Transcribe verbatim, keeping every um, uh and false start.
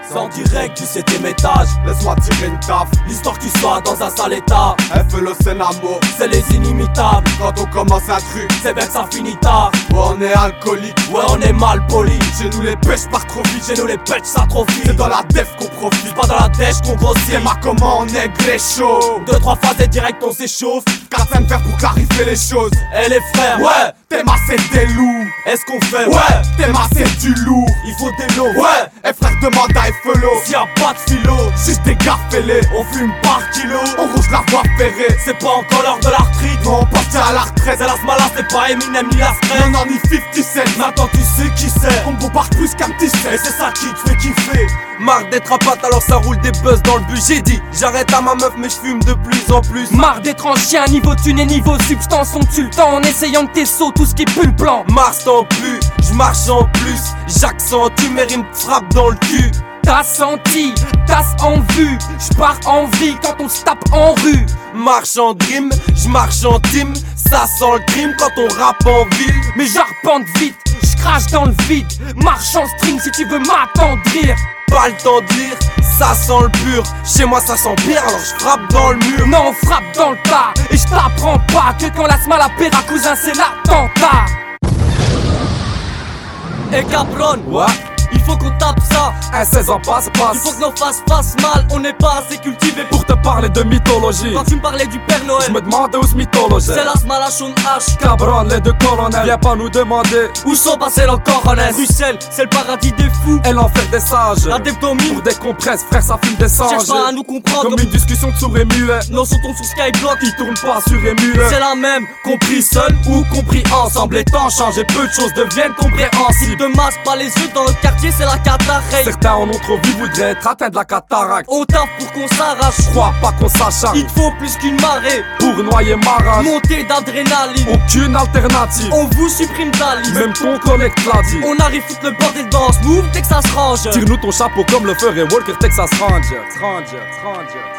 C'est en direct du septième étage. Laisse-moi tirer une taf. L'histoire qui soit dans un sale état. F le Sénamo, c'est les inimitables. Quand on commence un truc, c'est bien que ça finit tard. Ouais, on est alcoolique, ouais, on est mal poli. Chez nous les pêches partent trop vite. Chez nous les pêches ça trop vite. C'est dans la def qu'on profite, pas dans la dèche qu'on grossit. C'est ma comment on est gré chaud. Deux trois phases et direct on s'échauffe. Quatre cinq verres pour clarifier les choses. Et les frères, ouais, t'es massé des loups. Est-ce qu'on fait, ouais, t'es massé du lourd. Il faut des lots, ouais, et frère demande à F L O. S'il y a pas de philo, juste des gars fêlés. On fume par kilo, on rouge la voie ferrée. C'est pas encore l'heure de la retraite. Non, on partit à la retraite. C'est la smala, c'est pas Eminem ni la stress. Non, non, ni cinquante cent. Maintenant tu sais qui c'est. On bombarde plus qu'un petit set. Et c'est ça qui te fait kiffer. Marre d'être à patte alors ça roule des buzz dans le but. J'ai dit j'arrête à ma meuf mais je fume de plus en plus. Marre d'être en chien, niveau thune et niveau substance. On tue le temps en essayant de tes sauts, tout ce qui pue le plan. Mars t'en plus, j'marche en plus. J'accentue mes rimes te frappe dans le cul. T'as senti, t'as en vue. J'pars en vie quand on se tape en rue. Marche en dream, j'marche en team. Ça sent le crime quand on rappe en ville. Mais j'arpente vite, j'crache dans le vide. Marche en string si tu veux m'attendrir. Pas le temps de lire, ça sent le pur. Chez moi ça sent pire alors je frappe dans le mur. Non, on frappe dans le tas. Et je t'apprends pas que quand la smala paiera cousin c'est l'attentat. Et cabron, ouais, il faut qu'on tape ça. Un seize ans passe, passe. Il faut que nos faces fassent mal. On n'est pas assez cultivés pour te parler de mythologie. Quand tu me parlais du Père Noël, je me demandais où ce mythologie. C'est la smala Sean H. Cabron, les deux colonels. Viens pas nous demander où sont passés leurs coronets. Bruxelles, c'est le paradis des fous. Et l'enfer des sages. La déptomine pour des compresses, frère, ça fume des singes. Cherche pas à nous comprendre. Comme une discussion de sourd et muet. Nos sons tombent sur Skyblock. Qui tourne pas sur émule. C'est la même, compris seul ou compris ensemble. Les temps changent et peu de choses deviennent compréhensibles. De masque, pas les yeux dans le quartier, c'est la cataracte. Certains en ont trop vu, voudraient être atteints de la cataracte. On taffe pour qu'on s'arrache. Je crois pas qu'on s'acharne. Il faut plus qu'une marée pour noyer marin. Montée d'adrénaline. Aucune alternative. On vous supprime de la liste. Même ton collègue l'a dit. On arrive foutre le bordel dans ce move dès que ça se range. Tire-nous ton chapeau comme le ferait Walker Texas Ranger. Ranger, Ranger.